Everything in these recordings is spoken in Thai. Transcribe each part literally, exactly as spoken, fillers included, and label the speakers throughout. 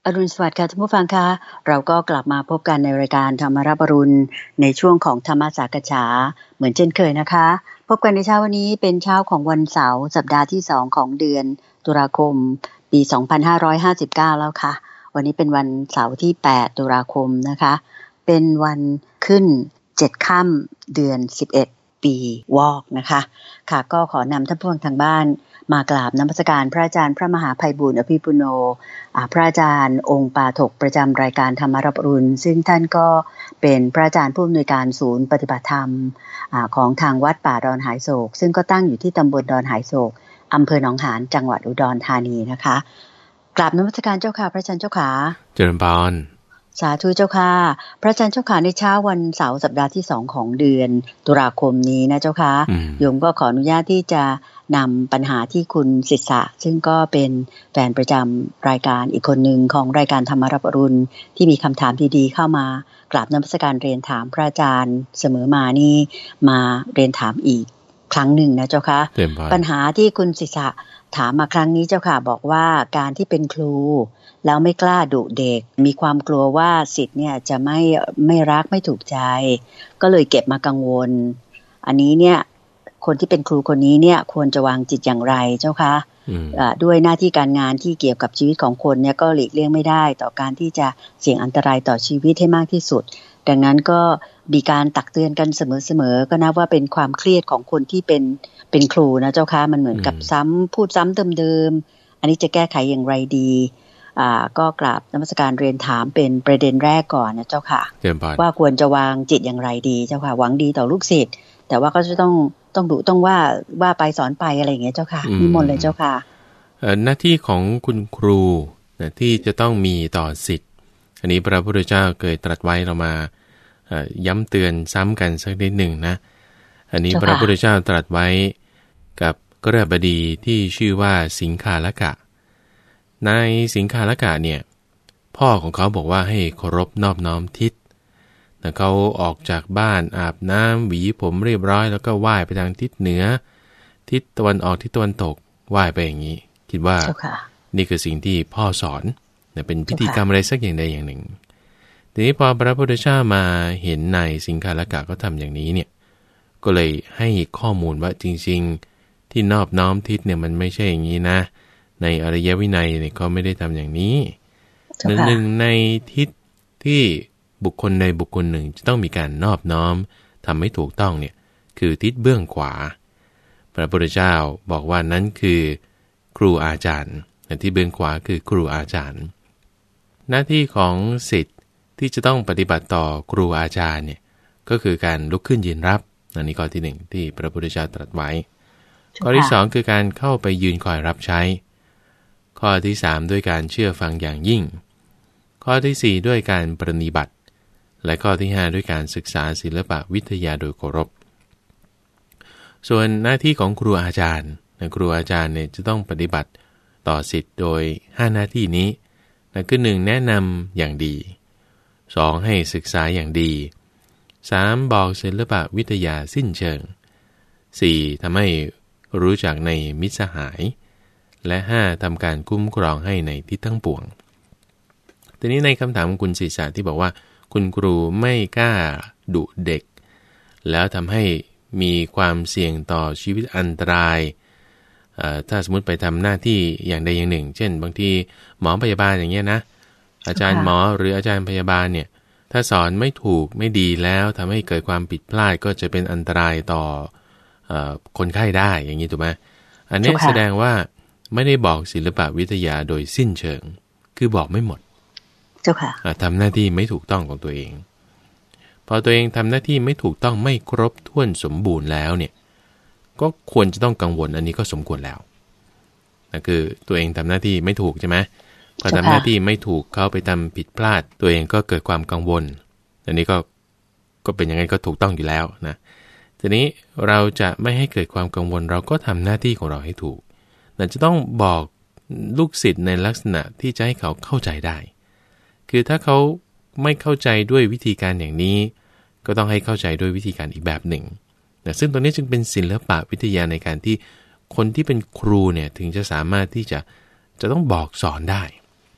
Speaker 1: อรุณสวัสดิ์ค่ะท่านผู้ฟังคะเราก็กลับมาพบกันในรายการธรรมรับอรุณในช่วงของธรรมสักฉาเหมือนเช่นเคยนะคะพบกันในเช้าวันนี้เป็นเช้าของวันเสาร์สัปดาห์ที่สองของเดือนตุลาคมปีสองพันห้าร้อยห้าสิบเก้าแล้วค่ะวันนี้เป็นวันเสาร์ที่แปดตุลาคมนะคะเป็นวันขึ้นเจ็ดค่ำเดือนสิบเอ็ดปีวอกนะคะค่ะก็ขอนำท่านผู้ฟังทางบ้านมากราบนมัสการพระอาจารย์พระมหาไพบูลย์อภิปุโนพระอาจารย์องค์ปาฐกประจำรายการธรรมรับอรุณซึ่งท่านก็เป็นพระอาจารย์ผู้อำนวยการศูนย์ปฏิบัติธรรมของทางวัดป่าดอนหายโศกซึ่งก็ตั้งอยู่ที่ตำบลดอนหายโศกอำเภอหนองหานจังหวัดอุดรธานีนะคะกราบนมัสการเจ้าค่ะพระอาจารย์เจ้าค่ะ
Speaker 2: เจริญพร
Speaker 1: สาธุเจ้าค่ะพระอาจารย์เจ้าค่ะในเช้าวันเสาร์สัปดาห์ที่สองของเดือนตุลาคมนี้นะเจ้าค่ะโยมก็ขออนุญาตที่จะนำปัญหาที่คุณศิษะซึ่งก็เป็นแฟนประจำรายการอีกคนหนึ่งของรายการธรรมรับอรุณที่มีคำถามดีๆเข้ามากราบนมัสการเรียนถามพระอาจารย์เสมอมานี่มาเรียนถามอีกครั้งหนึ่งนะเจ้าค่ะปัญหาที่คุณศิษะถามมาครั้งนี้เจ้าค่ะบอกว่าการที่เป็นครูแล้วไม่กล้าดุเด็กมีความกลัวว่าศิษย์เนี่ยจะไม่ไม่รักไม่ถูกใจก็เลยเก็บมากังวลอันนี้เนี่ยคนที่เป็นครูคนนี้เนี่ยควรจะวางจิตอย่างไรเจ้าคะด้วยหน้าที่การงานที่เกี่ยวกับชีวิตของคนเนี่ยก็หลีกเลี่ยงไม่ได้ต่อการที่จะเสี่ยงอันตรายต่อชีวิตให้มากที่สุดดังนั้นก็มีการตักเตือนกันเสมอๆก็นับว่าเป็นความเครียดของคนที่เป็นเป็นครูนะเจ้าคะมันเหมือนกับซ้ำพูดซ้ำเดิมๆอันนี้จะแก้ไขอย่างไรดีอ่าก็กราบนมัสการเรียนถามเป็นประเด็นแรกก่อนนะเจ้าค่ะว่าควรจะวางจิตอย่างไรดีเจ้าค่ะหวังดีต่อลูกศิษย์แต่ว่าก็จะต้องต้องดุต้องว่าว่าไปสอนไปอะไรอย่างเงี้ยเจ้าค่ะนิมนต์เลยเจ้าค่ะ
Speaker 2: เอ่อหน้าที่ของคุณครูนะที่จะต้องมีต่อศิษย์อันนี้พระพุทธเจ้าเคยตรัสไว้เรามาเอ่อย้ำเตือนซ้ำกันสักนิดหนึ่งนะอันนี้พระพุทธเจ้าตรัสไว้กับกฤหบดีที่ชื่อว่าสิงคาลกะในสิงคาลกะเนี่ยพ่อของเขาบอกว่าให้เคารพนอบน้อมทิศแต่เขาออกจากบ้านอาบน้ำหวีผมเรียบร้อยแล้วก็ไหว้ไปทางทิศเหนือทิศตะวันออกทิศตะวันตกไหว้ไปอย่างนี้คิดว่านี่คือสิ่งที่พ่อสอนเป็นพิธีกรรมอะไรสักอย่างใดอย่างหนึ่งทีนี้พอพระพุทธเจ้ามาเห็นนายสิงคาลกะก็ทำอย่างนี้เนี่ยก็เลยให้ข้อมูลว่าจริงๆที่นอบน้อมทิศเนี่ยมันไม่ใช่อย่างนี้นะในอริยวินัยเนี่ยเขาไม่ได้ทำอย่างนี้หนึ่งในทิศที่บุคคลในบุคคลหนึ่งจะต้องมีการนอบน้อมทำให้ถูกต้องเนี่ยคือทิศเบื้องขวาพระพุทธเจ้าบอกว่านั้นคือครูอาจารย์ที่เบื้องขวาคือครูอาจารย์หน้าที่ของศิษย์ที่จะต้องปฏิบัติต่อครูอาจารย์เนี่ยก็คือการลุกขึ้นยืนรับอันนี้ข้อที่หนึ่งที่พระพุทธเจ้าตรัสไว้ข้อที่สองคือการเข้าไปยืนคอยรับใช้ข้อที่สามด้วยการเชื่อฟังอย่างยิ่งข้อที่สี่ด้วยการปฏิบัติและข้อที่ห้าด้วยการศึกษาศิลปะวิทยาโดยเคารพส่วนหน้าที่ของครูอาจารย์ครูอาจารย์เนี่ยจะต้องปฏิบัติต่อศิษย์โดยห้าหน้าที่นี้นั่นคือหนึ่งแนะนำอย่างดีสองให้ศึกษาอย่างดีสามบอกศิลปะวิทยาสิ้นเชิงสี่ทำให้รู้จักในมิตรสหายและห้าทำการคุ้มครองให้ในทิศทั้งปวงทีนี้ในคำถามของคุณศิษย์ที่บอกว่าคุณครูไม่กล้าดุเด็กแล้วทำให้มีความเสี่ยงต่อชีวิตอันตรายถ้าสมมติไปทำหน้าที่อย่างใดอย่างหนึ่งเช่นบางทีหมอพยาบาลอย่างเงี้ยนะอาจารย์หมอหรืออาจารย์พยาบาลเนี่ยถ้าสอนไม่ถูกไม่ดีแล้วทำให้เกิดความผิดพลาดก็จะเป็นอันตรายต่อเอ่อคนไข้ได้อย่างนี้ถูกไหมอันนี้แสดงว่าไม่ได้บอกศิลปะวิทยาโดยสิ้นเชิงคือบอกไม่หมด
Speaker 1: เจ้าค่ะ
Speaker 2: ทำหน้าที่ไม่ถูกต้องของตัวเองพอตัวเองทำหน้าที่ไม่ถูกต้องไม่ครบถ้วนสมบูรณ์แล้วเนี่ยก็ควรจะต้องกังวลอันนี้ก็สมควรแล้วนั่นคือตัวเองทำหน้าที่ไม่ถูกใช่ไหมพอทำหน้าที่ไม่ถูกเขาไปทำผิดพลาดตัวเองก็เกิดความกังวลอันนี้ก็ก็เป็นอย่างนั้นก็ถูกต้องอยู่แล้วนะทีนี้เราจะไม่ให้เกิดความกังวลเราก็ทำหน้าที่ของเราให้ถูกแต่จะต้องบอกลูกศิษย์ในลักษณะที่จะให้เขาเข้าใจได้คือถ้าเขาไม่เข้าใจด้วยวิธีการอย่างนี้ก็ต้องให้เข้าใจด้วยวิธีการอีกแบบหนึ่งนะซึ่งตรงนี้จึงเป็นศิลปะวิทยาในการที่คนที่เป็นครูเนี่ยถึงจะสามารถที่จะจะต้องบอกสอนได้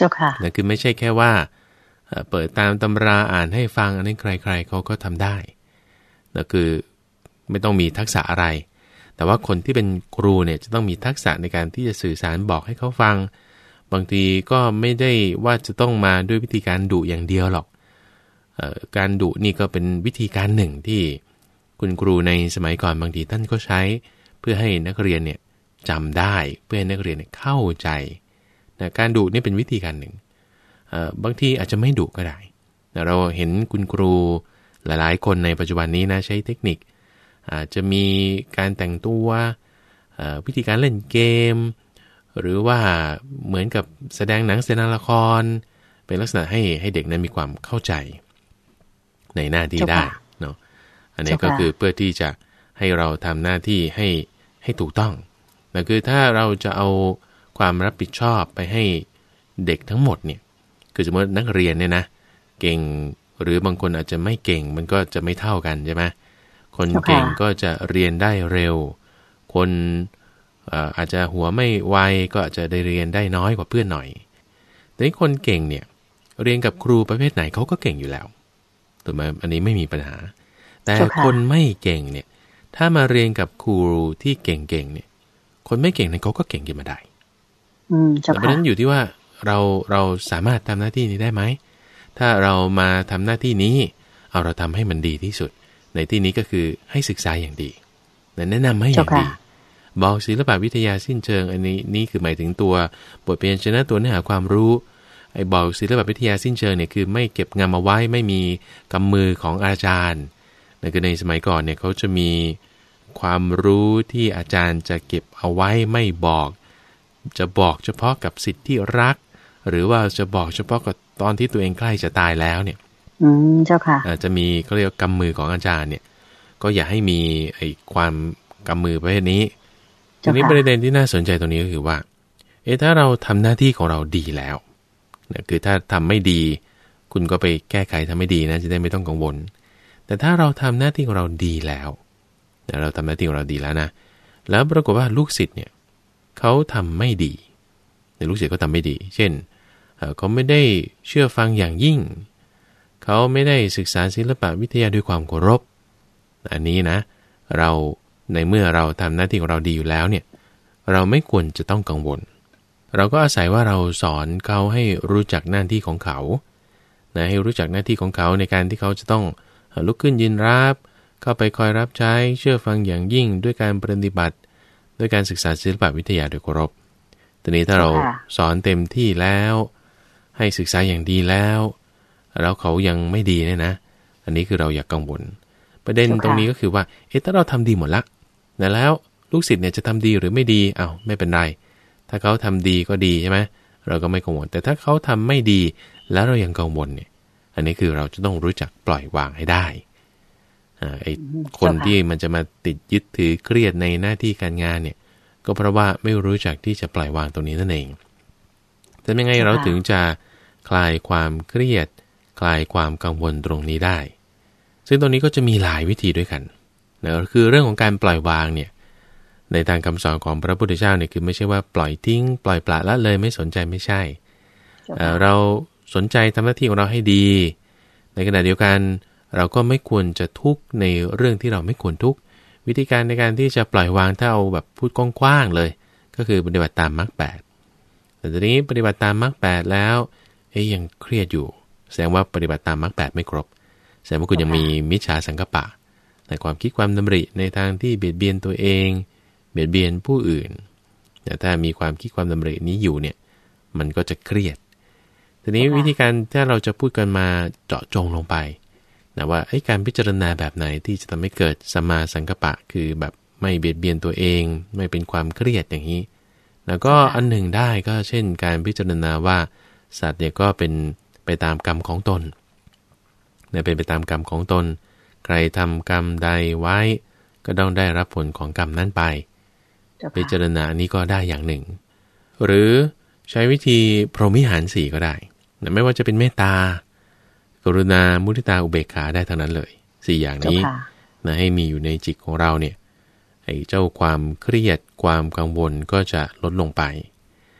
Speaker 1: จ้าค่ะ
Speaker 2: นั่นคือไม่ใช่แค่ว่าเปิดตามตำราอ่านให้ฟังอันนี้ใครๆเขาก็ทำได้นั่นคือไม่ต้องมีทักษะอะไรแต่ว่าคนที่เป็นครูเนี่ยจะต้องมีทักษะในการที่จะสื่อสารบอกให้เขาฟังบางทีก็ไม่ได้ว่าจะต้องมาด้วยวิธีการดุอย่างเดียวหรอกเอ่อการดุนี่ก็เป็นวิธีการหนึ่งที่คุณครูในสมัยก่อนบางทีท่านก็ใช้เพื่อให้นักเรียนเนี่ยจำได้เพื่อให้นักเรียนเนี่ยเข้าใจนะการดุนี่เป็นวิธีการหนึ่งเอ่อบางทีอาจจะไม่ดุก็ได้นะเราเห็นคุณครูหลายๆคนในปัจจุบันนี้นะใช้เทคนิคอาจจะมีการแต่งตัววิธีการเล่นเกมหรือว่าเหมือนกับแสดงหนังแสดงละครเป็นลักษณะให้ให้เด็กนั้นมีความเข้าใจในหน้าที่ได้เนาะอันนี้ก็คือเพื่อที่จะให้เราทำหน้าที่ให้ให้ถูกต้องนะคือถ้าเราจะเอาความรับผิดชอบไปให้เด็กทั้งหมดเนี่ยคือสมมตินักเรียนเนี่ยนะเก่งหรือบางคนอาจจะไม่เก่งมันก็จะไม่เท่ากันใช่ไหมคนเก่งก็จะเรียนได้เร็วคนอาจจะหัวไม่ไวก็อาจจะได้เรียนได้น้อยกว่าเพื่อนหน่อยแต่นี่คนเก่งเนี่ยเรียนกับครูประเภทไหนเขาก็เก่งอยู่แล้วถูกไหมอันนี้ไม่มีปัญหาแต่คนไม่เก่งเนี่ยถ้ามาเรียนกับครูที่เก่งๆเนี่ยคนไม่เก่งเนี่ยเขาก็เก่งขึ้นมาได้แต่เพราะฉะนั้นอยู่ที่ว่าเราเราสามารถทำหน้าที่นี้ได้ไหมถ้าเรามาทำหน้าที่นี้เอาเราทำให้มันดีที่สุดในที่นี้ก็คือให้ศึกษาอย่างดีแนะนำให้อย่างดีบอกศิลปวิทยาสิ้นเชิงอันนี้นี่คือหมายถึงตัวบทเรียนชนะตัวเนื้อหาความรู้ไอ้บอกศิลปวิทยาสิ้นเชิงเนี่ยคือไม่เก็บงำเอาไว้ไม่มีกำมือของอาจารย์นั่นคือในสมัยก่อนเนี่ยเขาจะมีความรู้ที่อาจารย์จะเก็บเอาไว้ไม่บอกจะบอกเฉพาะกับศิษย์ที่รักหรือว่าจะบอกเฉพาะกับตอนที่ตัวเองใกล้จะตายแล้วเนี่ย
Speaker 1: อืมเจ้าค่ะ
Speaker 2: อาจจะมีเขาเรียกกำมือของอาจารย์เนี่ยก็อย่าให้มีไอ้ความกำมือประเภทนี้ทีนี้ประเด็นที่น่าสนใจตรงนี้ก็คือว่าเอ๊ะถ้าเราทำหน้าที่ของเราดีแล้วเนี่ยคือถ้าทำไม่ดีคุณก็ไปแก้ไขทำไม่ดีนะจะได้ไม่ต้องกังวลแต่ถ้าเราทำหน้าที่ของเราดีแล้วเราทำหน้าที่ของเราดีแล้วนะแล้วปรากฏว่าลูกศิษย์เนี่ยเขาทำไม่ดีในลูกศิษย์เขาทำไม่ดีเช่นเขาไม่ได้เชื่อฟังอย่างยิ่งเขาไม่ได้ศึกษาศิลปวิทยาด้วยความเคารพอันนี้นะเราในเมื่อเราทำหน้าที่ของเราดีอยู่แล้วเนี่ยเราไม่ควรจะต้องกังวลเราก็อาศัยว่าเราสอนเขาให้รู้จักหน้าที่ของเขานะให้รู้จักหน้าที่ของเขาในการที่เขาจะต้องลุกขึ้นยืนรับเข้าไปคอยรับใช้เชื่อฟังอย่างยิ่งด้วยการปฏิบัติด้วยการศึกษาศิลปวิทยาโดยเคารพทีนี้ถ้าเราสอนเต็มที่แล้วให้ศึกษาอย่างดีแล้วแล้วเขายังไม่ดีเนี่ยนะอันนี้คือเราอย่ากังวลประเด็นตรงนี้ก็คือว่าเอ๊ะถ้าเราทำดีหมดละแต่แล้วลูกศิษย์เนี่ยจะทำดีหรือไม่ดีอ้าวไม่เป็นไรถ้าเขาทำดีก็ดีใช่ไหมเราก็ไม่กังวลแต่ถ้าเขาทำไม่ดีแล้วเรายังกังวลเนี่ยอันนี้คือเราจะต้องรู้จักปล่อยวางให้ได้อ่าไอ้คนที่มันจะมาติดยึดถือเครียดในหน้าที่การงานเนี่ยก็เพราะว่าไม่รู้จักที่จะปล่อยวางตรงนี้นั่นเองแต่ยังไงเราถึงจะคลายความเครียดคลายความกังวลตรงนี้ได้ซึ่งตรงนี้ก็จะมีหลายวิธีด้วยกันนะคือเรื่องของการปล่อยวางเนี่ยในทางคำสอนของพระพุทธเจ้าเนี่ยคือไม่ใช่ว่าปล่อยทิ้งปล่อยปละละเลยไม่สนใจไม่ใช่เราสนใจทำหน้าที่ของเราให้ดีในขณะเดียวกันเราก็ไม่ควรจะทุกข์ในเรื่องที่เราไม่ควรทุกข์วิธีการในการที่จะปล่อยวางถ้าเอาแบบพูดกว้างๆเลยก็คือปฏิบัติตามมรรคแปดแต่ทีนี้ปฏิบัติตามมรรคแปดแล้วเอ๊ยยังเครียดอยู่แสดงว่าปฏิบัติตามมรรคแปดไม่ครบแสดงว่าคุณยังมีมิจฉาสังกัปปะในความคิดความดำริในทางที่เบียดเบียนตัวเองเบียดเบียนผู้อื่นแต่ถ้ามีความคิดความดำรินี้อยู่เนี่ยมันก็จะเครียดทีนี้วิธีการถ้าเราจะพูดกันมาเจาะจงลงไปนะว่าไอ้การพิจารณาแบบไหนที่จะทำให้เกิดสัมมาสังกัปปะคือแบบไม่เบียดเบียนตัวเองไม่เป็นความเครียดอย่างนี้แล้วก็อันหนึ่งได้ก็เช่นการพิจารณาว่าสัตว์เนี่ยก็เป็นไปตามกรรมของตนเนี่ยเป็นไปตามกรรมของตนใครทำกรรมใดไว้ก็ต้องได้รับผลของกรรมนั้นไปพิจารณาอันนี้ก็ได้อย่างหนึ่งหรือใช้วิธีพรหมวิหารสี่ก็ได้ไม่ว่าจะเป็นเมตตากรุณามุทิตาอุเบกขาได้ทั้งนั้นเลยสี่อย่างนี้นะให้มีอยู่ในจิตของเราเนี่ยไอ้เจ้าความเครียดความกังวลก็จะลดลงไป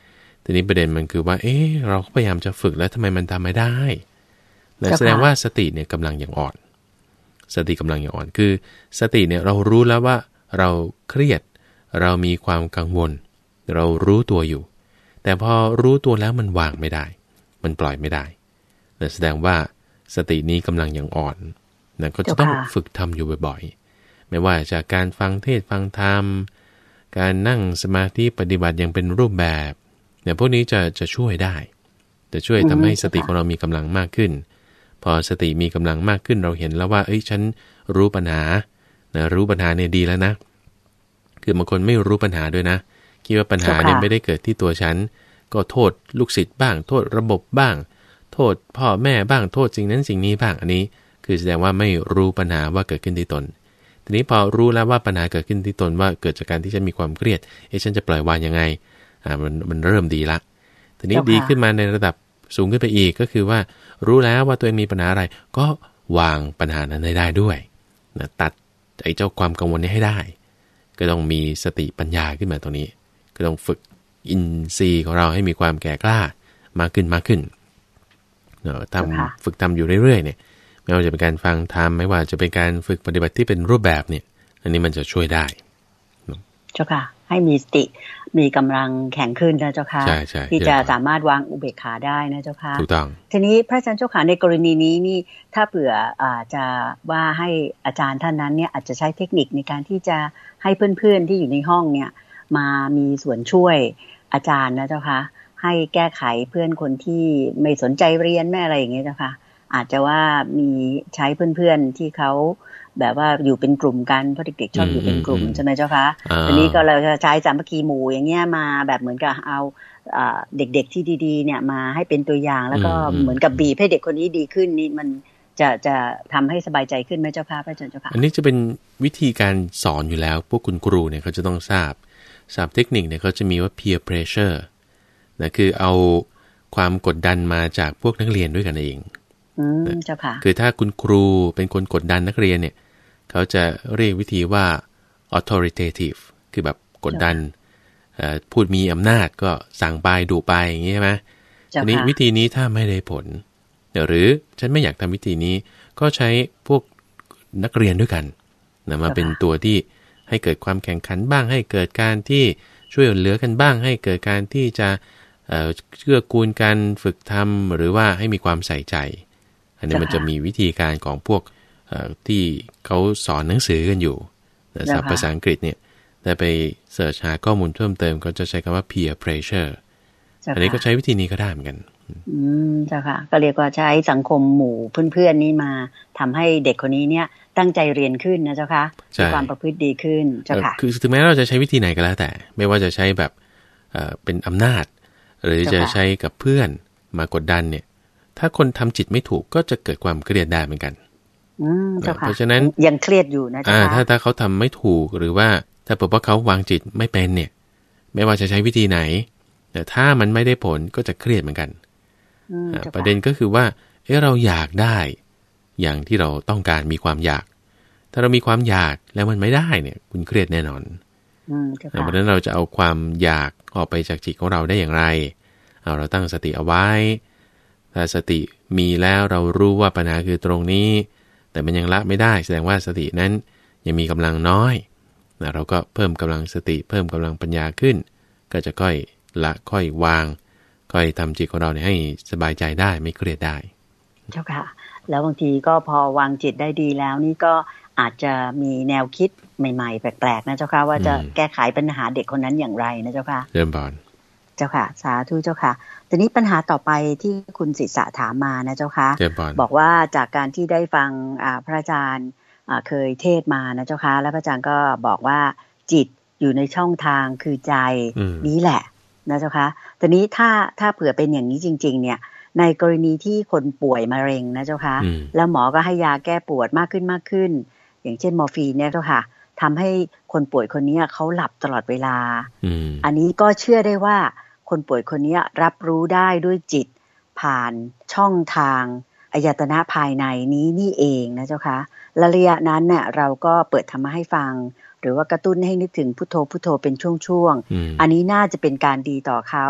Speaker 2: ทีนี้ประเด็นมันคือว่าเอ๊ะเราพยายามจะฝึกแล้วทำไมมันทำไม่ได้แสดงว่าสติเนี่ยกำลังอย่างอ่อนสติกำลังอย่างอ่อนคือสติเนี่ยเรารู้แล้วว่าเราเครียดเรามีความกังวลเรารู้ตัวอยู่แต่พอรู้ตัวแล้วมันวางไม่ได้มันปล่อยไม่ได้นั่นแสดงว่าสตินี้กำลังอย่างอ่อนนั่นก็จะต้องฝึกทำอยู่บ่อยๆไม่ว่าจากการฟังเทศฟังธรรมการนั่งสมาธิปฏิบัติอย่างเป็นรูปแบบเนี่ยพวกนี้จะจะช่วยได้จะช่วยทำให้สติของเรามีกำลังมากขึ้นพอสติมีกำลังมากขึ้นเราเห็นแล้วว่าเอ้ยฉันรู้ปัญหานะรู้ปัญหาเนี่ยดีแล้วนะคือบางคนไม่รู้ปัญหาด้วยนะคิดว่าปัญหาเนี่ยไม่ได้เกิดที่ตัวฉันก็โทษลูกศิษย์บ้างโทษระบบบ้างโทษพ่อแม่บ้างโทษสิ่งนั้นสิ่งนี้บ้างอันนี้คือแสดงว่าไม่รู้ปัญหาว่าเกิดขึ้นที่ตนทีนี้พอรู้แล้วว่าปัญหาเกิดขึ้นที่ตนว่าเกิดจากการที่ฉันมีความเครียดเอ๊ะฉันจะปล่อยวางยังไงอ่ามันมันเริ่มดีละทีนี้ดีขึ้นมาในระดับสูงขึ้นไปอีกก็คือว่ารู้แล้วว่าตัวเองมีปัญหาอะไรก็วางปัญหานั้นได้ด้วยนะตัดไอ้เจ้าความกังวลนี้ให้ได้ก็ต้องมีสติปัญญาขึ้นมาตรงนี้ก็ต้องฝึกอินทรีย์ของเราให้มีความแก่กล้ามากขึ้นมากขึ้นเนาะทำฝึกทำอยู่เรื่อยๆเนี่ยไม่ว่าจะเป็นการฟังธรรมไม่ว่าจะเป็นการฝึกปฏิบัติที่เป็นรูปแบบเนี่ยอันนี้มันจะช่วยได้
Speaker 1: เจ้าค่ะให้มีสติมีกำลังแข็งขึ้นนะเจ้าค่ะที่จะสามารถวางอุเบกขาได้นะเจ้าค่ะ
Speaker 2: ถูกต้อง
Speaker 1: ทีนี้พระอาจารย์เจ้าค่ะในกรณีนี้นี่ถ้าเผื่ออาจจะว่าให้อาจารย์ท่านนั้นเนี่ยอาจจะใช้เทคนิคในการที่จะให้เพื่อนๆที่อยู่ในห้องเนี่ยมามีส่วนช่วยอาจารย์นะเจ้าค่ะให้แก้ไขเพื่อนคนที่ไม่สนใจเรียนไม่อะไรอย่างเงี้ยเจ้าค่ะอาจจะว่ามีใช้เพื่อนๆที่เขาแบบว่าอยู่เป็นกลุ่มกันเพราะเด็กๆชอบอยู่เป็นกลุ่มใช่ไหมเจ้าคะอันนี้ก็เราจะใช้สามัคคีหมู่อย่างเงี้ยมาแบบเหมือนกับเอาเด็กๆที่ดีๆเนี่ยมาให้เป็นตัวอย่างแล้วก็เหมือนกับบีบให้เด็กคนนี้ดีขึ้นนี่มันจะจะทำให้สบายใจขึ้นไหมเจ้าค่ะพระอาจารย์เจ้าค่ะ
Speaker 2: อันนี้จะเป็นวิธีการสอนอยู่แล้วพวกคุณครูเนี่ยเขาจะต้องทราบทราบเทคนิคเนี่ยเขาจะมีว่า peer pressure นะคือเอาความกดดันมาจากพวกนักเรียนด้วยกันเอง
Speaker 1: อืมเจ้าค่ะ
Speaker 2: คือถ้าคุณครูเป็นคนกดดันนักเรียนเนี่ยเขาจะเรียกวิธีว่า authoritative คือแบบกดดันพูดมีอำนาจก็สั่งไปดุไปอย่างนี้ใช่ไหมทีนี้วิธีนี้ถ้าไม่ได้ผลหรือฉันไม่อยากทำวิธีนี้ก็ใช้พวกนักเรียนด้วยกันนะมาเป็นตัวที่ให้เกิดความแข่งขันบ้างให้เกิดการที่ช่วยเหลือกันบ้างให้เกิดการที่จะเกื้อกูลกันฝึกทำหรือว่าให้มีความใส่ใจอันนี้มันจะมีวิธีการของพวกที่เขาสอนหนังสือกันอยู่ศัพท์ภาษาอังกฤษเนี่ยแต่ไปเสิร์ชหาข้อมูลเพิ่มเติมก็จะใช้คำว่า peer pressure อันนี้ก็ใช้วิธีนี้ก็ได้เหมือนกัน
Speaker 1: อืมเจ้าค่ะก็เรียกว่าใช้สังคมหมู่เพื่อนๆนี่มาทำให้เด็กคนนี้เนี่ยตั้งใจเรียนขึ้นนะเจ้าค่ะมีความประพฤติดีขึ้นเจ้าค่ะ
Speaker 2: คือถึงแม้เราจะใช้วิธีไหนก็แล้วแต่ไม่ว่าจะใช้แบบเป็นอำนาจหรือจะใช้กับเพื่อนมากดดันเนี่ยถ้าคนทำจิตไม่ถูกก็จะเกิดความเครียดได้เหมือนกันเพราะฉะนั้น
Speaker 1: ยังเครียดอยู่นะเจ้าค่ะ
Speaker 2: ถ้าถ้าเขาทำไม่ถูกหรือว่าถ้าเผื่อว่าเขาวางจิตไม่เป็นเนี่ยไม่ว่าจะใช้วิธีไหนแต่ถ้ามันไม่ได้ผลก็จะเครียดเหมือนกันประเด็นก็คือว่าเออเราอยากได้อย่างที่เราต้องการมีความอยากถ้าเรามีความอยากแล้วมันไม่ได้เนี่ยคุณเครียดแน่นอนเพราะฉะนั้นเราจะเอาความอยากออกไปจากจิตของเราได้อย่างไรเอาเราตั้งสติเอาไว้ถ้าสติมีแล้วเรารู้ว่าปัญหาคือตรงนี้แต่มันยังละไม่ได้แสดงว่าสตินั้นยังมีกำลังน้อยนะเราก็เพิ่มกำลังสติเพิ่มกำลังปัญญาขึ้นก็จะค่อยละค่อยวางค่อยทำจิตของเราเนี่ยให้สบายใจได้ไม่เครียดได้
Speaker 1: เจ้าค่ะแล้วบางทีก็พอวางจิตได้ดีแล้วนี่ก็อาจจะมีแนวคิดใหม่ๆแปลกๆนะเจ้าค่ะว่าจะแก้ไขปัญหาเด็กคนนั้นอย่างไรนะเจ้าค่ะ
Speaker 2: เริ่มบอน
Speaker 1: เจ้าค่ะสาธุเจ้าค่ะทีนี้ปัญหาต่อไปที่คุณศิษะถามมานะเจ้าค่ะบอกว่าจากการที่ได้ฟังพระอาจารย์เคยเทศมานะเจ้าค่ะแล้วพระอาจารย์ก็บอกว่าจิตอยู่ในช่องทางคือใจนี้แหละนะเจ้าค่ะทีนี้ถ้าถ้าเผื่อเป็นอย่างนี้จริงๆเนี่ยในกรณีที่คนป่วยมะเร็งนะเจ้าค่ะแล้วหมอก็ให้ยาแก้ปวดมากขึ้นมากขึ้นอย่างเช่นมอร์ฟีนเนี่ยเจ้าค่ะทำให้คนป่วยคนนี้เขาหลับตลอดเวลา อ, อันนี้ก็เชื่อได้ว่าคนป่วยคนนี้รับรู้ได้ด้วยจิตผ่านช่องทางอายตนะภายในนี้นี่เองนะเจ้าค่ะระยะนั้นเนี่ยเราก็เปิดธรรมะให้ฟังหรือว่ากระตุ้นให้นึกถึงพุทโธพุทโธเป็นช่วงๆ อ, อันนี้น่าจะเป็นการดีต่อเขา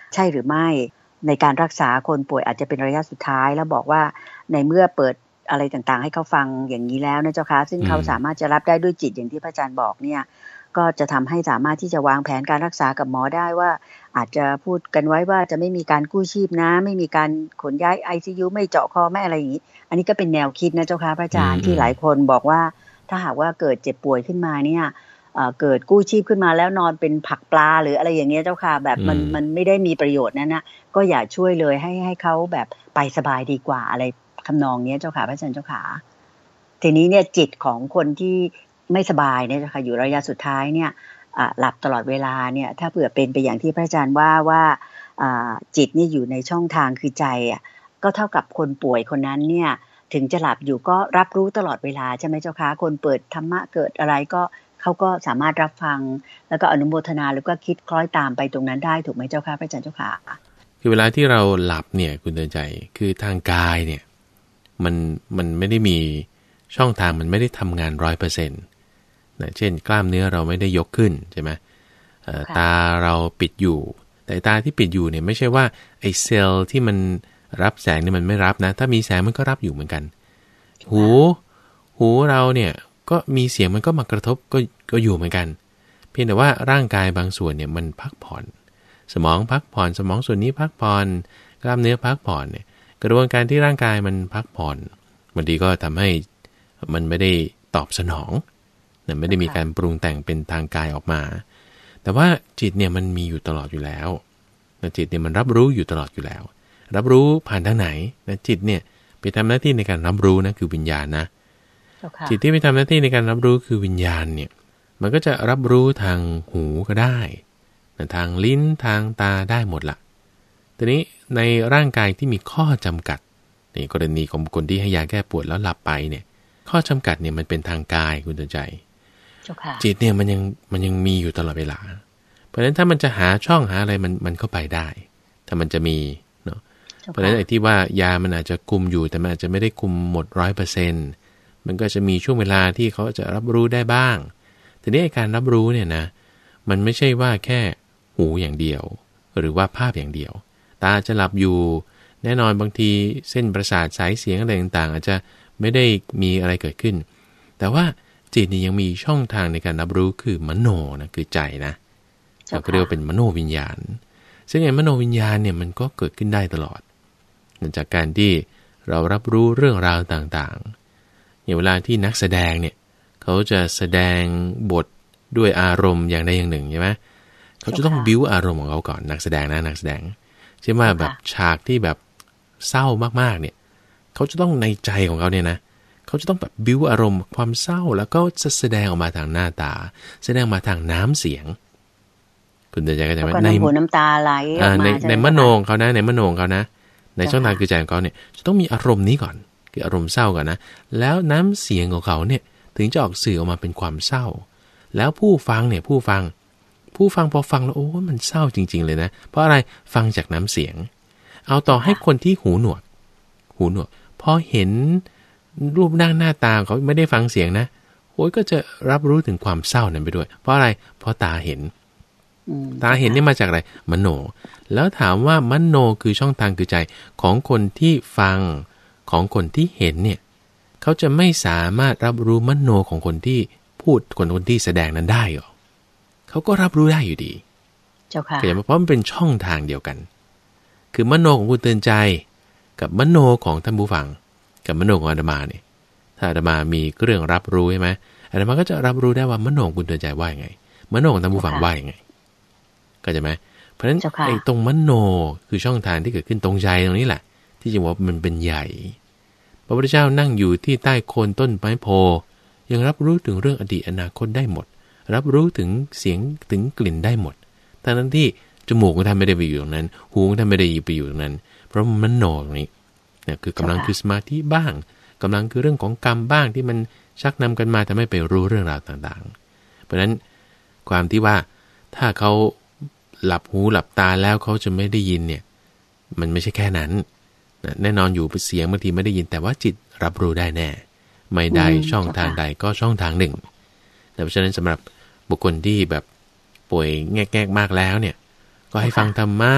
Speaker 1: ใช่หรือไม่ในการรักษาคนป่วยอาจจะเป็นระยะสุดท้ายแล้วบอกว่าในเมื่อเปิดอะไรต่างๆให้เขาฟังอย่างนี้แล้วนะเจ้าค่ะซึ่งเขาสามารถจะรับได้ด้วยจิตอย่างที่พระอาจารย์บอกเนี่ยก็จะทำให้สามารถที่จะวางแผนการรักษากับหมอได้ว่าอาจจะพูดกันไว้ว่าจะไม่มีการกู้ชีพนะไม่มีการขนย้าย ไอ ซี ยู ไม่เจาะคอไม่อะไรอย่างนี้อันนี้ก็เป็นแนวคิดนะเจ้าค่ะพระอาจารย์ที่หลายคนบอกว่าถ้าหากว่าเกิดเจ็บป่วยขึ้นมาเนี่ยเอ่อเกิดกู้ชีพขึ้นมาแล้วนอนเป็นผักปลาหรืออะไรอย่างเงี้ยเจ้าค่ะแบบมันมันไม่ได้มีประโยชน์นั่นนะก็อย่าช่วยเลยให้ให้เขาแบบไปสบายดีกว่าอะไรทำนองนี้เจ้าค่ะพระอาจารย์เจ้าค่ะทีนี้เนี่ยจิตของคนที่ไม่สบายเนี่ยเจ้าค่ะอยู่ระยะสุดท้ายเนี่ยหลับตลอดเวลาเนี่ยถ้าเผื่อเป็นไปอย่างที่พระอาจารย์ว่าว่าจิตนี่อยู่ในช่องทางคือใจอ่ะก็เท่ากับคนป่วยคนนั้นเนี่ยถึงจะหลับอยู่ก็รับรู้ตลอดเวลาใช่ไหมเจ้าค่ะคนเปิดธรรมะเกิดอะไรก็เขาก็สามารถรับฟังแล้วก็อนุโมทนาแล้วก็คิดคล้อยตามไปตรงนั้นได้ถูกไหมเจ้าค่ะพระอาจารย์เจ้าค่ะ
Speaker 2: คือเวลาที่เราหลับเนี่ยคุณเตือนใจคือทางกายเนี่ยมันมันไม่ได้มีช่องทางมันไม่ได้ทำงานร้อยเปอร์เซ็นต์นะเช่นกล้ามเนื้อเราไม่ได้ยกขึ้นใช่ไหมตาเราปิดอยู่แต่ตาที่ปิดอยู่เนี่ยไม่ใช่ว่าไอ้เซลล์ที่มันรับแสงนี่มันไม่รับนะถ้ามีแสงมันก็รับอยู่เหมือนกันหูหูเราเนี่ยก็มีเสียงมันก็มากระทบก็ก็อยู่เหมือนกันเพียงแต่ว่าร่างกายบางส่วนเนี่ยมันพักผ่อนสมองพักผ่อนสมองส่วนนี้พักผ่อนกล้ามเนื้อพักผ่อนเนี่ยกระบวนการที่ร่างกายมันพักผ่อนบางทีก็ทำให้มันไม่ได้ตอบสนองนะไม่ได้มีการปรุงแต่งเป็นทางกายออกมาแต่ว่าจิตเนี่ยมันมีอยู่ตลอดอยู่แล้วนะจิตเนี่ยมันรับรู้อยู่ตลอดอยู่แล้วรับรู้ผ่านทางไหนนะจิตเนี่ยไปทำหน้าที่ในการรับรู้นะคือวิญญาณนะจิตที่ไปทำหน้าที่ในการรับรู้คือวิญญาณเนี่ยมันก็จะรับรู้ทางหูก็ได้นะทางลิ้นทางตาได้หมดละทีนี้ในร่างกายที่มีข้อจำกัดในกรณีของคนที่ให้ยาแก้ปวดแล้วหลับไปเนี่ยข้อจำกัดเนี่ยมันเป็นทางกายคุณเตือนใจจิตเนี่ยมันยังมันยังมีอยู่ตลอดเวลาเพราะฉะนั้นถ้ามันจะหาช่องหาอะไรมันมันเข้าไปได้ถ้ามันจะมีเนาะเพราะฉะนั้นไอ้ที่ว่ายามันอาจจะคุมอยู่แต่มันอาจจะไม่ได้คุมหมดร้อยเปอร์เซ็นต์มันก็จะมีช่วงเวลาที่เขาจะรับรู้ได้บ้างทีนี้การรับรู้เนี่ยนะมันไม่ใช่ว่าแค่หูอย่างเดียวหรือว่าภาพอย่างเดียวตาจะหลับอยู่แน่นอนบางทีเส้นประสาทสายเสียงอะไรต่างๆอาจจะไม่ได้มีอะไรเกิดขึ้นแต่ว่าจิตนี่ยังมีช่องทางในการรับรู้คือมโนนะคือใจนะเราก็เรียกว่าเป็นมโนวิญญาณซึ่งไอ้มโนวิญญาณเนี่ยมันก็เกิดขึ้นได้ตลอดจากการที่เรารับรู้เรื่องราวต่างๆอย่างเวลาที่นักแสดงเนี่ยเขาจะแสดงบทด้วยอารมณ์อย่างใดอย่างหนึ่งใช่ไหมเขาจะต้องบิ้วอารมณ์ของเขาก่อนนักแสดงนะนักแสดงเช่นว่าแบบฉากที่แบบเศร้ามากๆเนี่ยเขาจะต้องในใจของเขาเนี่ยนะเขาจะต้องแบบบิ้วอารมณ์ความเศร้าแล้วก็จะแสดงออกมาทางหน้าตาแสดงมาทางน้ำเสียงคุณเดินใจกันใช่ไหมใน
Speaker 1: น้ำตาไหลออกมา
Speaker 2: ในในมโนของเขานะในมโนของเขานะในช่องทางคือใจของเขาเนี่ยจะต้องมีอารมณ์นี้ก่อนคืออารมณ์เศร้าก่อนนะแล้วน้ำเสียงของเขาเนี่ยถึงจะออกสื่อออกมาเป็นความเศร้าแล้วผู้ฟังเนี่ยผู้ฟังผู้ฟังพอฟังแล้วโอ้มันเศร้าจริงๆเลยนะเพราะอะไรฟังจากน้ำเสียงเอาต่อให้คนที่หูหนวกหูหนวกพอเห็นรูปร่างหน้าตาเขาไม่ได้ฟังเสียงนะโอ้ยก็จะรับรู้ถึงความเศร้านั้นไปด้วยเพราะอะไรเพราะตาเห็นตาเห็นนี่มาจากอะไรมโนแล้วถามว่ามโนคือช่องทางคือใจของคนที่ฟังของคนที่เห็นเนี่ยเขาจะไม่สามารถรับรู้มโนของคนที่พูดคนคนที่แสดงนั้นได้หรอเขาก็รับรู้ได้อยู่ดี
Speaker 1: เจ้าค่ะ
Speaker 2: เพราะมันเป็นช่องทางเดียวกันคือมโนของคุณเตือนใจกับมโนของท่านผู้ฟังกับมโนของอาตมาเนี่ยถ้าอาตมามีเรื่องรับรู้ใช่ไหมอาตมาก็จะรับรู้ได้ว่ามโนของคุณเตือนใจว่ายังไงมโนของท่านผู้ฟังว่ายังไงก็จะไหมเพราะฉะนั้นไอ้ตรงมโนคือช่องทางที่เกิดขึ้นตรงใจตรงนี้แหละที่จะว่ามันเป็นใหญ่พระพุทธเจ้านั่งอยู่ที่ใต้โคนต้นไม้โพยังรับรู้ถึงเรื่องอดีตอนาคตได้หมดรับรู้ถึงเสียงถึงกลิ่นได้หมดทั้งนั้นที่จมูกของท่านไม่ได้ไปอยู่ตรงนั้นหูของท่านไม่ได้ไปอยู่ตรงนั้นเพราะมโนตรงนี้เนี่ยคือกำลังคือสมาธิบ้างกำลังคือเรื่องของกรรมบ้างที่มันชักนำกันมาทำให้ไปรู้เรื่องราวต่างๆเพราะฉะนั้นความที่ว่าถ้าเขาหลับหูหลับตาแล้วเขาจะไม่ได้ยินเนี่ยมันไม่ใช่แค่นั้นแน่นอนอยู่เสียงบางทีไม่ได้ยินแต่ว่าจิตรับรู้ได้แน่ไม่ได้ช่องทางใดก็ช่องทางหนึ่งเพราะฉะนั้นสำหรับบุคคลที่แบบป่วยแง่ๆมากแล้วเนี่ยก็ให้ฟังธรรมะ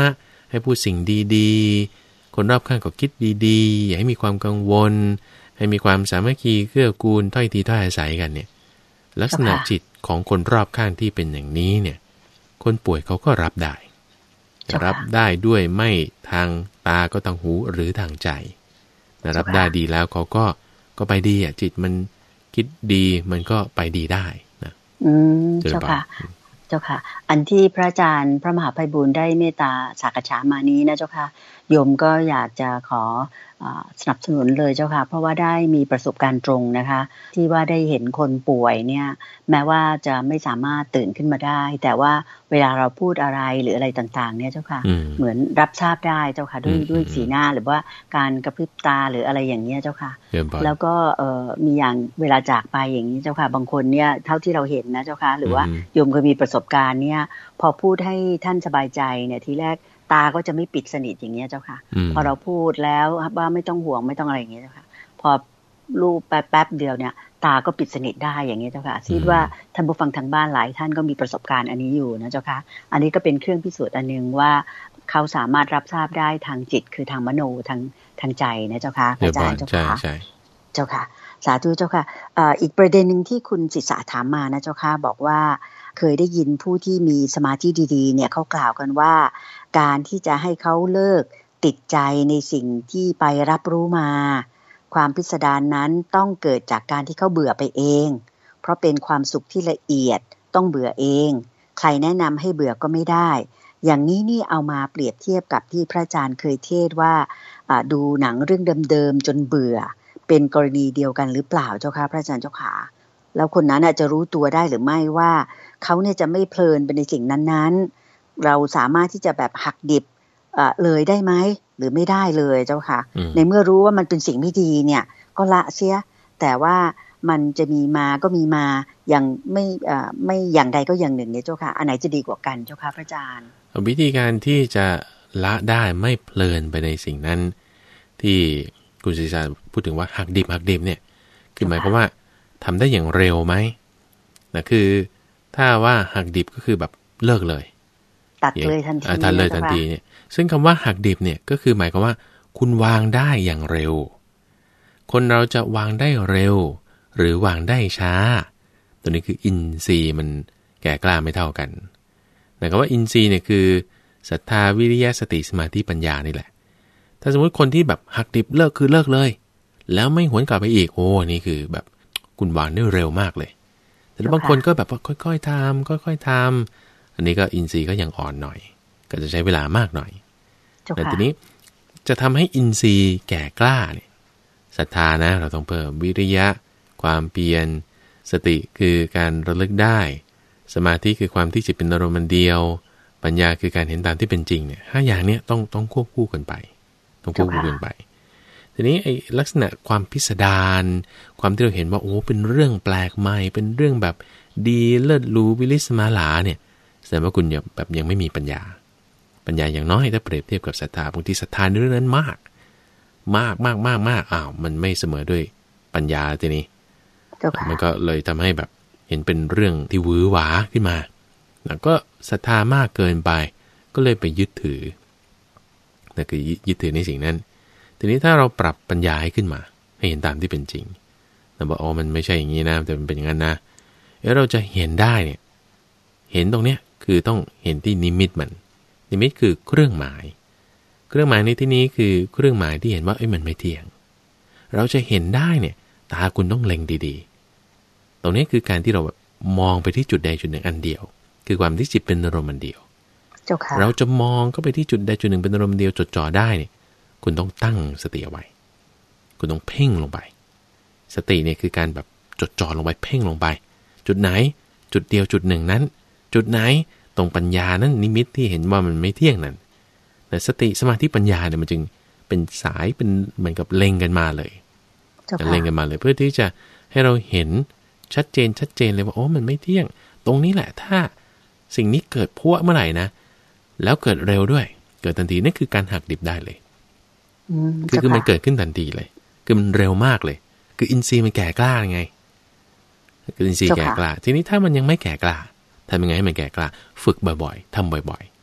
Speaker 2: ให้พูดสิ่งดีๆคนรอบข้างก็คิดดีๆอย่าให้มีความกังวลให้มีความสามัคคีเกื้อกูลถ้อยทีถ้อยอาศัยกันเนี่ยลักษณะจิตของคนรอบข้างที่เป็นอย่างนี้เนี่ยคนป่วยเขาก็รับได้รับได้ด้วยไม่ทางตาก็ทางหูหรือทางใจรับได้ดีแล้วเขาก็ก็ไปดีอ่ะจิตมันคิดดีมันก็ไปดีได้นะ
Speaker 1: อืมเจ้าค่ะเจ้าค่ะอันที่พระอาจารย์พระมหาไพบูลย์ได้เมตตาสักษามานี้นะเจ้าค่ะโยมก็อยากจะขอสนับสนุนเลยเจ้าค่ะเพราะว่าได้มีประสบการณ์ตรงนะคะที่ว่าได้เห็นคนป่วยเนี่ยแม้ว่าจะไม่สามารถตื่นขึ้นมาได้แต่ว่าเวลาเราพูดอะไรหรืออะไรต่างๆเนี่ยเจ้าค่ะเหมือนรับทราบได้เจ้าค่ะด้วยด้วยสีหน้าหรือว่าการกระพริบตาหรืออะไรอย่างเงี้ยเจ้าค่ะแล้วก็เอ่อมีอย่างเวลาจากไปอย่างนี้เจ้าค่ะบางคนเนี่ยเท่าที่เราเห็นนะเจ้าค่ะหรือว่าโยมเคยมีประสบการณ์เนี่ยพอพูดให้ท่านสบายใจเนี่ยทีแรกตาก็จะไม่ปิดสนิทอย่างเงี้ยเจ้าค่ะพอเราพูดแล้วว่าไม่ต้องห่วงไม่ต้องอะไรอย่างเงี้ยเจ้าค่ะพอรูปแป๊บๆเดียวเนี่ยตาก็ปิดสนิทได้อย่างเงี้ยเจ้าค่ะคิดว่าท่านผู้ฟังทางบ้านหลายท่านก็มีประสบการณ์อันนี้อยู่นะเจ้าค่ะอันนี้ก็เป็นเครื่องพิสูจน์อันนึงว่าเขาสามารถรับทราบได้ทางจิตคือทางมโนทางทางใจนะเจ้าค่ะอาจารย์เจ้าค่ะเจ้าค่ะสาธุเจ้าค่ะอีกประเด็นนึงที่คุณศิษะถามมานะเจ้าค่ะบอกว่าเคยได้ยินผู้ที่มีสมาธิดีๆเนี่ยเขากล่าวกันว่าการที่จะให้เขาเลิกติดใจในสิ่งที่ไปรับรู้มาความพิสดารนั้นต้องเกิดจากการที่เขาเบื่อไปเองเพราะเป็นความสุขที่ละเอียดต้องเบื่อเองใครแนะนำให้เบื่อก็ไม่ได้อย่างนี้นี่เอามาเปรียบเทียบกับที่พระอาจารย์เคยเทศว่าดูหนังเรื่องเดิมๆจนเบื่อเป็นกรณีเดียวกันหรือเปล่าเจ้าค่ะพระอาจารย์เจ้าค่ะแล้วคนนั้นจะรู้ตัวได้หรือไม่ว่าเขาเนี่ยจะไม่เพลินไปในสิ่งนั้นๆเราสามารถที่จะแบบหักดิบเลยได้ไหมหรือไม่ได้เลยเจ้าค่ะในเมื่อรู้ว่ามันเป็นสิ่งไม่ดีเนี่ยก็ละเสียแต่ว่ามันจะมีมาก็มีมาอย่างไม่ไม่อย่างใดก็อย่างหนึ่งเนี่ยเจ้าค่ะอันไหนจะดีกว่ากันเจ้าค่ะพระอาจารย์
Speaker 2: วิธีการที่จะละได้ไม่เพลินไปในสิ่งนั้นที่คุณศิษย์พูดถึงว่าหักดิบหักดิบเนี่ยคือหมายความว่าทำได้อย่างเร็วไหมนะคือถ้าว่าหักดิบก็คือแบบเลิกเลย
Speaker 1: ตัดเลยทันที
Speaker 2: ตัดเลยทันทีเนี่ยซึ่งคำว่าหักดิบเนี่ยก็คือหมายความว่าคุณวางได้อย่างเร็วคนเราจะวางได้เร็วหรือวางได้ช้าตัวนี้คืออินทรีย์มันแก่กล้าไม่เท่ากันแต่คำว่าอินทรีย์เนี่ยคือศรัทธาวิริยะสติสมาธิปัญญานี่แหละถ้าสมมติคนที่แบบหักดิบเลิกคือเลิกเลยแล้วไม่หวนกลับไปอีกโอ้นี่คือแบบคุณวางได้เร็วมากเลยแต่บางคนก็แบบว่าค่อยๆทำค่อยๆทำอันนี้ก็อินทรีย์ก็ยังอ่อนหน่อยก็จะใช้เวลามากหน่อยแต่ทีนี้จะทำให้อินทรีย์แก่กล้าเนี่ยศรัทธานะเราต้องเพิ่มวิริยะความเพียรสติคือการระลึกได้สมาธิคือความที่จิตเป็นอารมณ์เดียวปัญญาคือการเห็นตามที่เป็นจริงเนี่ยห้าอย่างนี้ต้องต้องควบคู่กันไปต้องควบคู่กันไปทีนี้ไอ้ลักษณะความพิสดารความที่เราเห็นว่าโอ้เป็นเรื่องแปลกใหม่เป็นเรื่องแบบดีเลิศหรูวิลิสมาลาเนี่ยแสดงว่าคุณยังแบบยังไม่มีปัญญาปัญญาอย่างน้อยถ้าเปรียบเทียบกับศรัทธาบางทีศรัทธาในเรื่องนั้นมากมากมากมากมากอ้าวมันไม่เสมอด้วยปัญญาทีนี้มันก็เลยทำให้แบบเห็นเป็นเรื่องที่หวือหวาขึ้นมาแล้วก็ศรัทธามากเกินไปก็เลยไปยึดถือนั่นคือยึดถือในสิ่งนั้นทีนี้ถ้าเราปรับปัญญาให้ขึ้นมาให้เห็นตามที่เป็นจริงเราบอกอ๋อมันไม่ใช่อย่างนี้นะแต่มันเป็นอย่างนั้นนะแล้วเราจะเห็นได้เนี่ยเห็นตรงเนี้ยคือต้องเห็นที่นิมิตมันนิมิตคือเครื่องหมายเครื่องหมายในที่นี้คือเครื่องหมายที่เห็นว่าเอ้ยมันไม่เที่ยงเราจะเห็นได้เนี่ยตาคุณต้องเล็งดีๆตรงนี้คือการที่เราแบบมองไปที่จุดใดจุดหนึ่งอันเดียวคือความที่จิตเป็นอารมณ์อันเดียวเราจะมองก็ไปที่จุดใดจุดหนึ่งเป็นอารมณ์เดียวจดจ่อได้เนี่ยคุณต้องตั้งสติเอาไว้คุณต้องเพ่งลงไปสติเนี่ยคือการแบบจดจ่อลงไปเพ่งลงไปจุดไหนจุดเดียวจุดหนึ่งนั้นจุดไหนตรงปัญญานั้นนิมิตที่เห็นว่ามันไม่เที่ยงนั้นแต่สติสมาธิปัญญาเนี่ยมันจึงเป็นสายเป็นเหมือนกับเล็งกันมาเลยเล็งกันมาเลยเพื่อที่จะให้เราเห็นชัดเจนชัดเจนเลยว่าโอ้มันไม่เที่ยงตรงนี้แหละถ้าสิ่งนี้เกิดพัวเมื่อไหร่นะแล้วเกิดเร็วด้วยเกิดทันทีนั่นคือการหักดิบได้เลยคือคือมันเกิดขึ้นทันทีเลยคือมันเร็วมากเลยคืออินทรีย์มันแก่กล้าไงคืออินทรีย์แก่กล้าทีนี้ถ้ามันยังไม่แก่กล้าทำยังไงให้มันแก่กล้าฝึกบ่อยๆทำบ่อยๆ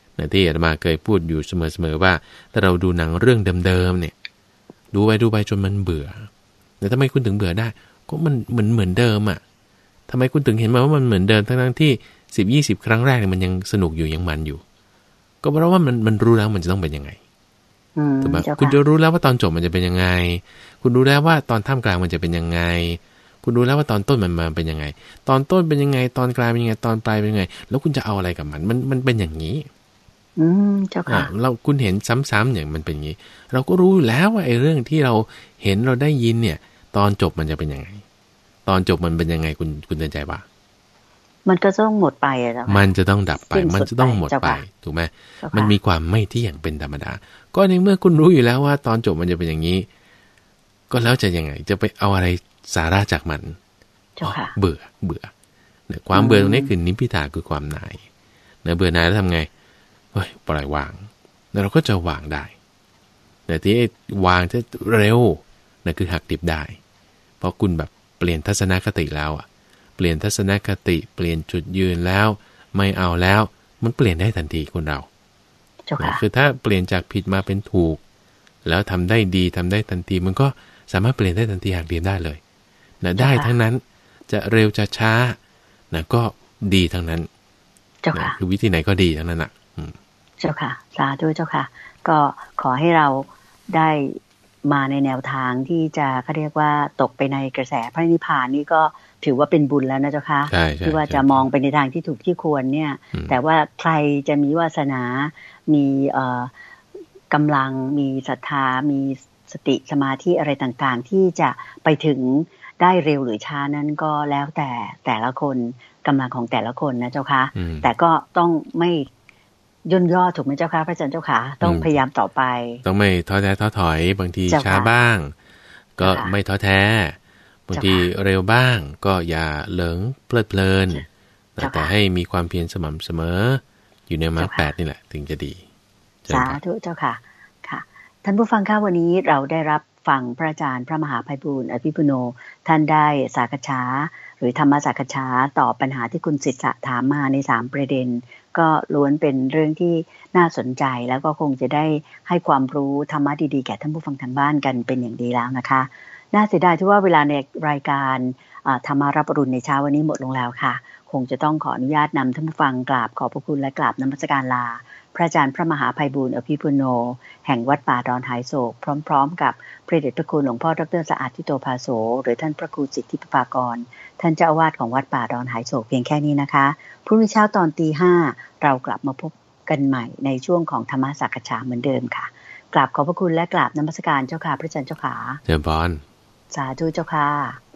Speaker 2: นะที่อาตมาเคยพูดอยู่เสมอๆว่าถ้าเราดูหนังเรื่องเดิมๆเนี่ยดูไปดูไปจนมันเบื่อแต่ทำไมคุณถึงเบื่อได้ก็มันเหมือนเหมือนเดิมอ่ะทำไมคุณถึงเห็นมาว่ามันเหมือนเดิมทั้งๆที่สิบยี่สิบครั้งแรกเนี่ยมันยังสนุกอยู่ยังมันอยู่ก็เพราะว่ามันมันรู้แล้วมันจะต้องเป็นยังไงถูกไหมคุณจะรู้แล้วว่าตอนจบมันจะเป็นยังไงคุณรู้แล้วว่าตอนท่ามกลางมันจะเป็นยังไงคุณรู้แล้วว่าตอนต้นมันมาเป็นยังไงตอนต้นเป็นยังไงตอนกลางเป็นยังไงตอนปลายเป็นยังไงแล้วคุณจะเอาอะไรกับมันมันมันเป็นอย่างนี้
Speaker 1: อืมเจ้าค่ะ
Speaker 2: เราคุณเห็นซ้ำๆอย่างมันเป็นอย่างนี้เราก็รู้แล้วว่าไอ้เรื่องที่เราเห็นเราได้ยินเนี่ยตอนจบมันจะเป็นยังไงตอนจบมันเป็นยังไงคุณคุณเตือนใจว่า
Speaker 1: มันก็ต้องหมดไปอ่ะจ้ะ
Speaker 2: มันจะต้องดับไปมันจะต้องหมดไปถูกไหมมันมีความไม่เที่ยงเป็นธรรมดาก็ในเมื่อคุณรู้อยู่แล้วว่าตอนจบมันจะเป็นอย่างนี้ก็แล้วจะยังไงจะไปเอาอะไรสาระจากมันเบื่อเบื่อเนี่ยความเบื่อตรงนี้คือนิพพิทาคือความหน่ายเนี่ยเบื่อหน่ายแล้วทำไงเฮ้ยปล่อยวางแล้วเราก็จะวางได้แต่ที่วางจะเร็วนั่นคือหักดิบได้เพราะคุณแบบเปลี่ยนทัศนคติแล้วอ่ะเปลี่ยนทัศนคติเปลี่ยนจุดยืนแล้วไม่เอาแล้วมันเปลี่ยนได้ทันทีคนเราคือถ้าเปลี่ยนจากผิดมาเป็นถูกแล้วทำได้ดีทำได้ทันทีมันก็สามารถเปลี่ยนได้ทันทีหักดิบได้เลยนะได้ทั้งนั้นจะเร็วจะช้านะก็ดีทั้งนั้นนะคือวิธีไหนก็ดีทั้งนั้นอ่ะ
Speaker 1: เจ้าค่ะสาธุเจ้าค่ะก็ขอให้เราได้มาในแนวทางที่จะเขาเรียกว่าตกไปในกระแสพระนิพพานนี่ก็ถือว่าเป็นบุญแล้วนะเจ้าค่ะที่ว่าจะมองไปในทางที่ถูกที่ควรเนี่ยแต่ว่าใครจะมีวาสนามีเอ่อกำลังมีศรัทธามีสติสมาธิอะไรต่างๆที่จะไปถึงได้เร็วหรือช้านั้นก็แล้วแต่แต่ละคนกำลังของแต่ละคนนะเจ้าค่ะแต่ก็ต้องไม่ย่นย่อถูกไหมเจ้าค่ะพระอาจารย์เจ้าค่ะต้องพยายามต่อไป
Speaker 2: ต้องไม่ท้อแท้ท้อถอยบางทีช้าบ้างก็ไม่ท้อแท้บางทีเร็วบ้างก็อย่าเหลิงเพลิดเพลินแต่ให้มีความเพียรสม่ำเสมออยู่ในมรรคแปดนี่แหละถึงจะดี
Speaker 1: สาธุเจ้าค่ะค่ะท่านผู้ฟังค่ะวันนี้เราได้รับฟังพระอาจารย์พระมหาไพบูลย์อภิปุโนท่านได้สักษาหรือธรรมสักษาตอบปัญหาที่คุณศิษย์ถามมาในสามประเด็นก็ล้วนเป็นเรื่องที่น่าสนใจแล้วก็คงจะได้ให้ความรู้ธรรมะดีๆแก่ท่านผู้ฟังทางบ้านกันเป็นอย่างดีแล้วนะคะน่าเสียดายที่ว่าเวลาในรายการธรรมารับอรุณในเช้าวันนี้หมดลงแล้วค่ะคงจะต้องขออนุญาตนำท่านผู้ฟังกราบขอบพระคุณและกราบนมัสการลาพระอาจารย์พระมหาไพบูลย์อภิปุโนแห่งวัดป่าดอนหายโศกพร้อมๆกับพระเดชพระคุณหลวงพ่อดร.สะอาดทิโตภาโสหรือท่านพระครูสิทธิปภากรท่านเจ้าอาวาสของวัดป่าดอนหายโศกเพียงแค่นี้นะคะพรุ่งนี้เช้าตอนตีห้าเรากลับมาพบกันใหม่ในช่วงของธรรมสักษาเหมือนเดิมค่ะกราบขอบพระคุณและกราบนมัสการเจ้าค่ะพระอาจารย์เจ้าค่ะ
Speaker 2: เจริญพร
Speaker 1: สาธุเจ้าค่ะ